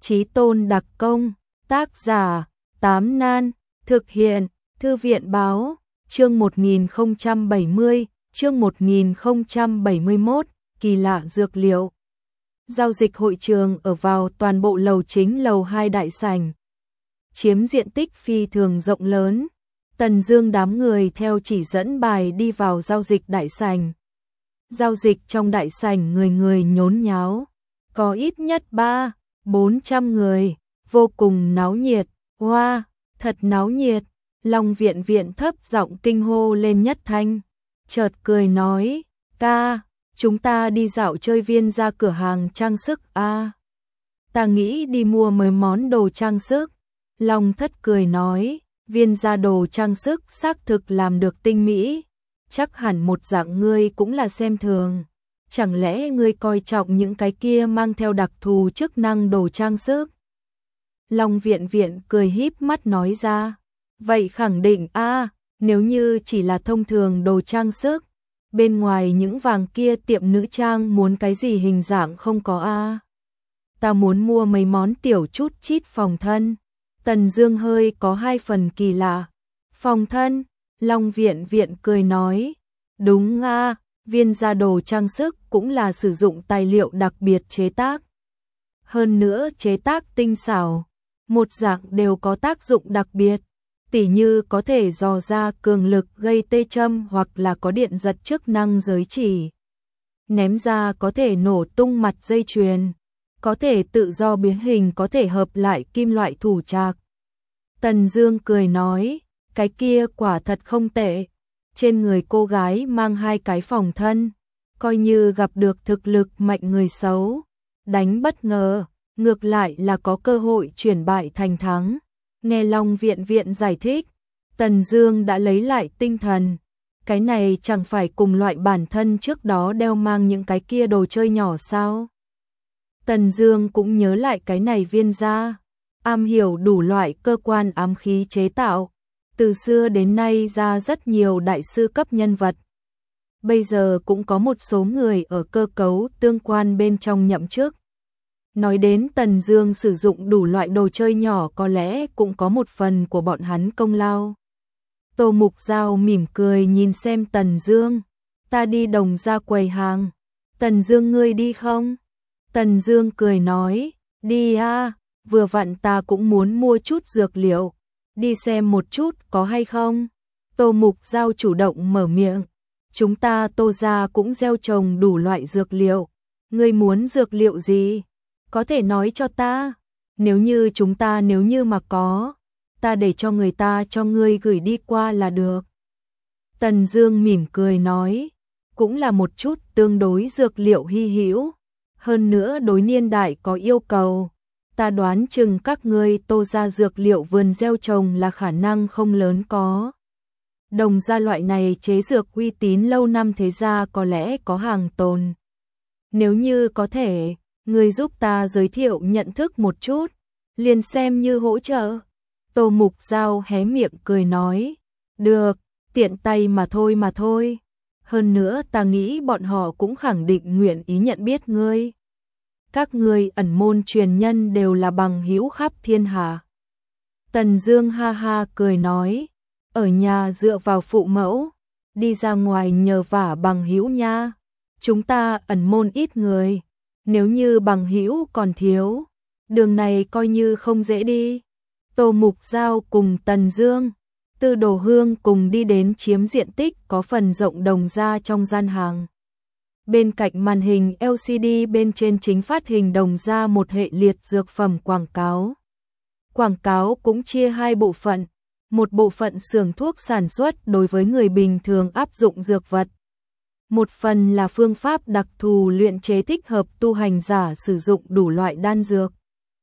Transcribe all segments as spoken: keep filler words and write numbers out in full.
Chí Tôn đặc công, tác giả, Tám Nan, thực hiện, Thư viện báo, chương một nghìn không trăm bảy mươi, chương một nghìn không trăm bảy mươi mốt, kỳ lạ dược liệu. Giao dịch hội trường ở vào toàn bộ lầu chính lầu hai đại sảnh, chiếm diện tích phi thường rộng lớn. Tần Dương đám người theo chỉ dẫn bài đi vào giao dịch đại sảnh. Giao dịch trong đại sảnh người người nhốn nháo, có ít nhất ba, bốn trăm người, vô cùng náo nhiệt. Hoa, thật náo nhiệt. Long Viện Viện thấp giọng kinh hô lên nhất thanh, chợt cười nói, ca, chúng ta đi dạo chơi viên ra cửa hàng trang sức a. À, ta nghĩ đi mua mấy món đồ trang sức. Long Thất cười nói, viên ra đồ trang sức xác thực làm được tinh mỹ, chắc hẳn một dạng ngươi cũng là xem thường. Chẳng lẽ ngươi coi trọng những cái kia mang theo đặc thù chức năng đồ trang sức? Long Viện Viện cười híp mắt nói ra, vậy khẳng định a, à, nếu như chỉ là thông thường đồ trang sức, bên ngoài những vàng kia tiệm nữ trang muốn cái gì hình dạng không có a. À. Ta muốn mua mấy món tiểu chút chít phòng thân. Tần Dương hơi có hai phần kỳ lạ. Phòng thân? Long Viện Viện cười nói, đúng a, à, viên da đồ trang sức cũng là sử dụng tài liệu đặc biệt chế tác. Hơn nữa chế tác tinh xảo, một dạng đều có tác dụng đặc biệt, tỉ như có thể dò ra cường lực gây tê châm hoặc là có điện giật chức năng giới chỉ. Ném ra có thể nổ tung mặt dây chuyền, có thể tự do biến hình, có thể hợp lại kim loại thủ trạc. Tần Dương cười nói, cái kia quả thật không tệ. Trên người cô gái mang hai cái phòng thân, coi như gặp được thực lực mạnh người xấu, đánh bất ngờ, ngược lại là có cơ hội chuyển bại thành thắng. Nghe Long Viện Viện giải thích, Tần Dương đã lấy lại tinh thần. Cái này chẳng phải cùng loại bản thân trước đó đeo mang những cái kia đồ chơi nhỏ sao? Tần Dương cũng nhớ lại cái này viên da, am hiểu đủ loại cơ quan ám khí chế tạo, từ xưa đến nay ra rất nhiều đại sư cấp nhân vật. Bây giờ cũng có một số người ở cơ cấu tương quan bên trong nhậm chức. Nói đến Tần Dương sử dụng đủ loại đồ chơi nhỏ, có lẽ cũng có một phần của bọn hắn công lao. Tô Mục Giao mỉm cười nhìn xem Tần Dương, ta đi Đồng Gia quầy hàng. Tần Dương ngươi đi không? Tần Dương cười nói, đi a, vừa vặn ta cũng muốn mua chút dược liệu, đi xem một chút có hay không. Tô Mục Giao chủ động mở miệng, chúng ta Tô gia cũng gieo trồng đủ loại dược liệu, ngươi muốn dược liệu gì? Có thể nói cho ta, nếu như chúng ta nếu như mà có, ta để cho người ta cho ngươi gửi đi qua là được. Tần Dương mỉm cười nói, cũng là một chút tương đối dược liệu hy hữu, hơn nữa đối niên đại có yêu cầu, ta đoán chừng các ngươi Tô gia dược liệu vườn gieo trồng là khả năng không lớn có. Đồng gia loại này chế dược uy tín lâu năm thế gia có lẽ có hàng tồn. Nếu như có thể, ngươi giúp ta giới thiệu nhận thức một chút, liền xem như hỗ trợ. Tô Mục Giao hé miệng cười nói, được, tiện tay mà thôi mà thôi. Hơn nữa ta nghĩ bọn họ cũng khẳng định nguyện ý nhận biết ngươi. Các ngươi ẩn môn truyền nhân đều là bằng hữu khắp thiên hạ. Tần Dương ha ha cười nói, ở nhà dựa vào phụ mẫu, đi ra ngoài nhờ vả bằng hữu nha. Chúng ta ẩn môn ít người, nếu như bằng hữu còn thiếu, đường này coi như không dễ đi. Tô Mục Giao cùng Tần Dương, Tư Đồ Hương cùng đi đến chiếm diện tích có phần rộng Đồng gia trong gian hàng. Bên cạnh màn hình L C D bên trên chính phát hình Đồng gia một hệ liệt dược phẩm quảng cáo. Quảng cáo cũng chia hai bộ phận, một bộ phận xưởng thuốc sản xuất đối với người bình thường áp dụng dược vật. Một phần là phương pháp đặc thù luyện chế thích hợp tu hành giả sử dụng đủ loại đan dược.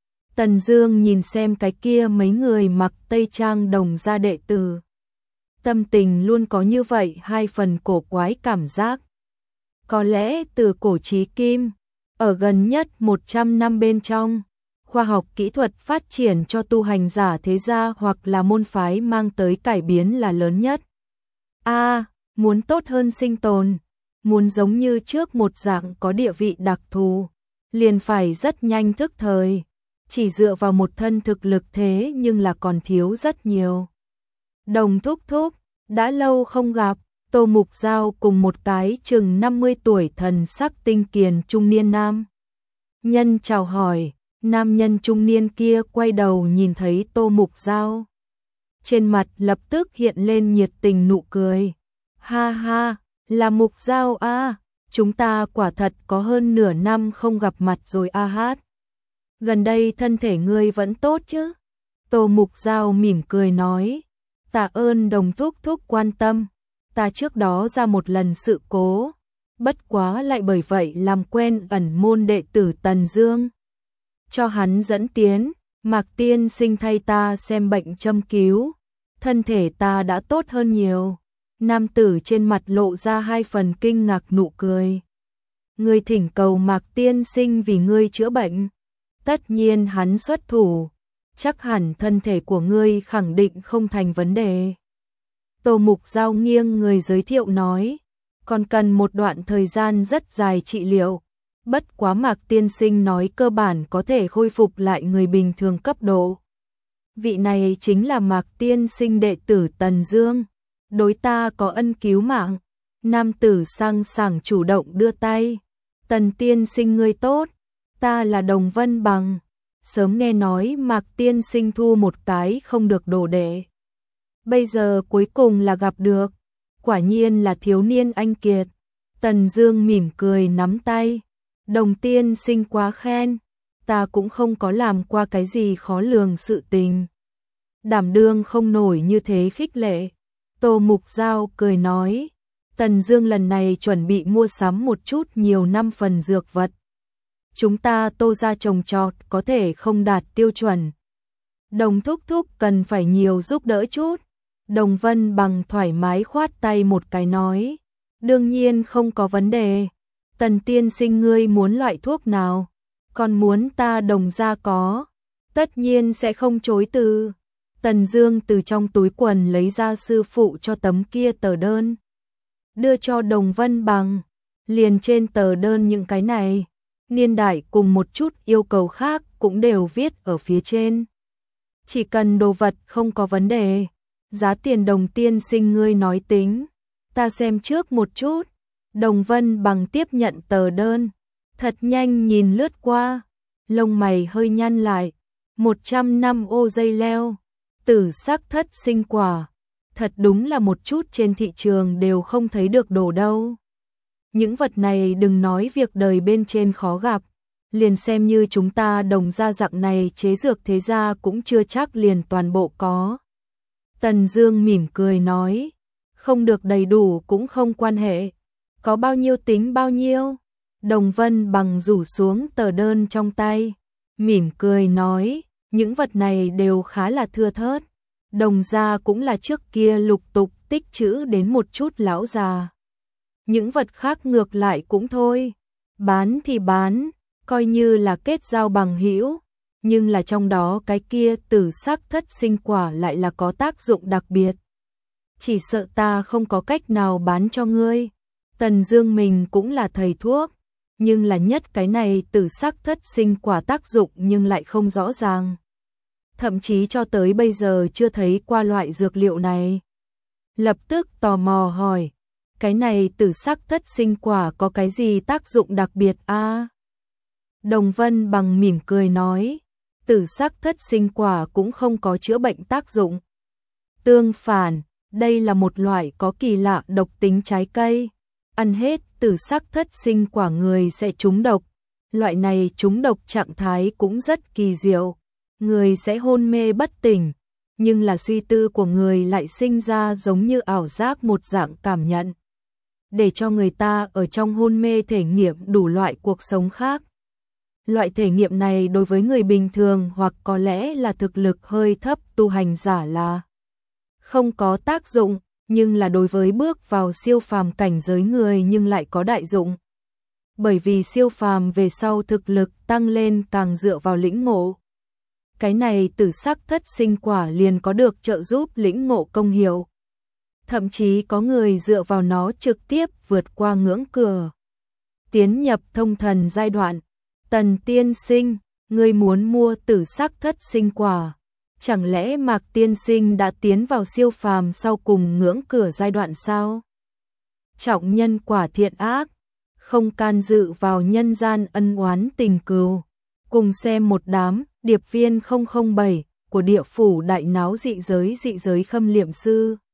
Tần Dương nhìn xem cái kia mấy người mặc tây trang Đồng gia đệ tử, tâm tình luôn có như vậy hai phần cổ quái cảm giác. Có lẽ từ cổ chí kim, ở gần nhất một trăm năm bên trong, khoa học kỹ thuật phát triển cho tu hành giả thế gia hoặc là môn phái mang tới cải biến là lớn nhất. A, à, muốn tốt hơn sinh tồn, muốn giống như trước một dạng có địa vị đặc thù, liền phải rất nhanh thức thời. chỉ dựa vào một thân thực lực thế nhưng là còn thiếu rất nhiều. Đồng thúc thúc, đã lâu không gặp. Tô Mục Giao cùng một cái chừng năm mươi tuổi thần sắc tinh kiền trung niên nam nhân chào hỏi. Nam nhân trung niên kia quay đầu nhìn thấy Tô Mục Giao, trên mặt lập tức hiện lên nhiệt tình nụ cười. Ha ha, là Mục Giao a, chúng ta quả thật có hơn nửa năm không gặp mặt rồi a hát. Gần đây thân thể ngươi vẫn tốt chứ? Tô Mục Giao mỉm cười nói. Tạ ơn đồng thúc thúc quan tâm. Ta trước đó ra một lần sự cố, bất quá lại bởi vậy làm quen ẩn môn đệ tử Tần Dương. Cho hắn dẫn tiến, Mạc tiên sinh thay ta xem bệnh châm cứu, thân thể ta đã tốt hơn nhiều. Nam tử trên mặt lộ ra hai phần kinh ngạc nụ cười. Ngươi thỉnh cầu Mạc tiên sinh vì ngươi chữa bệnh, tất nhiên hắn xuất thủ, chắc hẳn thân thể của ngươi khẳng định không thành vấn đề. Tô Mục Giao nghiêng người giới thiệu nói, còn cần một đoạn thời gian rất dài trị liệu, bất quá Mạc tiên sinh nói cơ bản có thể khôi phục lại người bình thường cấp độ. Vị này chính là Mạc tiên sinh đệ tử Tần Dương, đối ta có ân cứu mạng. Nam tử sang sảng chủ động đưa tay. Tần tiên sinh ngươi tốt, ta là Đồng Vân Bằng, sớm nghe nói Mạc tiên sinh thu một cái không được đồ đệ, bây giờ cuối cùng là gặp được, quả nhiên là thiếu niên anh kiệt. Tần Dương mỉm cười nắm tay. Đồng tiên sinh quá khen, ta cũng không có làm qua cái gì khó lường sự tình, đảm đương không nổi như thế khích lệ. Tô Mục Giao cười nói, Tần Dương lần này chuẩn bị mua sắm một chút nhiều năm phần dược vật, chúng ta Tô gia trồng trọt có thể không đạt tiêu chuẩn, Đồng thúc thúc cần phải nhiều giúp đỡ chút. Đồng Vân Bằng thoải mái khoát tay một cái nói, đương nhiên không có vấn đề. Tần tiên sinh ngươi muốn loại thuốc nào, còn muốn ta Đồng gia có, tất nhiên sẽ không chối từ. Tần Dương từ trong túi quần lấy ra sư phụ cho tấm kia tờ đơn, đưa cho Đồng Vân Bằng. Liền trên tờ đơn những cái này, niên đại cùng một chút yêu cầu khác cũng đều viết ở phía trên. Chỉ cần đồ vật không có vấn đề, giá tiền Đồng tiên sinh ngươi nói tính, ta xem trước một chút. Đồng Vân Bằng tiếp nhận tờ đơn, thật nhanh nhìn lướt qua, lông mày hơi nhăn lại. một trăm năm ô dây leo, tử sắc thất sinh quả, thật đúng là một chút trên thị trường đều không thấy được đồ đâu. Những vật này đừng nói việc đời bên trên khó gặp, liền xem như chúng ta Đồng gia dạng này chế dược thế gia cũng chưa chắc liền toàn bộ có. Tần Dương mỉm cười nói, không được đầy đủ cũng không quan hệ, có bao nhiêu tính bao nhiêu. Đồng Vân Bằng rủ xuống tờ đơn trong tay, mỉm cười nói, những vật này đều khá là thưa thớt, Đồng gia cũng là trước kia lục tục tích trữ đến một chút lão già. Những vật khác ngược lại cũng thôi, bán thì bán, coi như là kết giao bằng hữu, nhưng là trong đó cái kia tử sắc thất sinh quả lại là có tác dụng đặc biệt. Chỉ sợ ta không có cách nào bán cho ngươi. Tần Dương mình cũng là thầy thuốc, nhưng là nhất cái này tử sắc thất sinh quả tác dụng nhưng lại không rõ ràng. Thậm chí cho tới bây giờ chưa thấy qua loại dược liệu này. Lập tức tò mò hỏi, cái này tử sắc thất sinh quả có cái gì tác dụng đặc biệt a? À? Đồng Vân Bằng mỉm cười nói, tử sắc thất sinh quả cũng không có chữa bệnh tác dụng. Tương phản, đây là một loại có kỳ lạ độc tính trái cây, ăn hết tử sắc thất sinh quả người sẽ trúng độc. Loại này trúng độc trạng thái cũng rất kỳ diệu, người sẽ hôn mê bất tỉnh, nhưng là suy tư của người lại sinh ra giống như ảo giác một dạng cảm nhận, để cho người ta ở trong hôn mê thể nghiệm đủ loại cuộc sống khác. Loại thể nghiệm này đối với người bình thường hoặc có lẽ là thực lực hơi thấp tu hành giả là không có tác dụng, nhưng là đối với bước vào siêu phàm cảnh giới người nhưng lại có đại dụng. Bởi vì siêu phàm về sau thực lực tăng lên càng dựa vào lĩnh ngộ. Cái này tử sắc thất sinh quả liền có được trợ giúp lĩnh ngộ công hiệu. Thậm chí có người dựa vào nó trực tiếp vượt qua ngưỡng cửa, tiến nhập thông thần giai đoạn. Tần tiên sinh, Ngươi muốn mua tử sắc thất sinh quả. Chẳng lẽ Mạc tiên sinh đã tiến vào siêu phàm sau cùng ngưỡng cửa giai đoạn sao? Trọng nhân quả thiện ác, không can dự vào nhân gian ân oán tình cừu. Cùng xem một đám điệp viên không không bảy của địa phủ đại náo dị giới dị giới khâm liệm sư.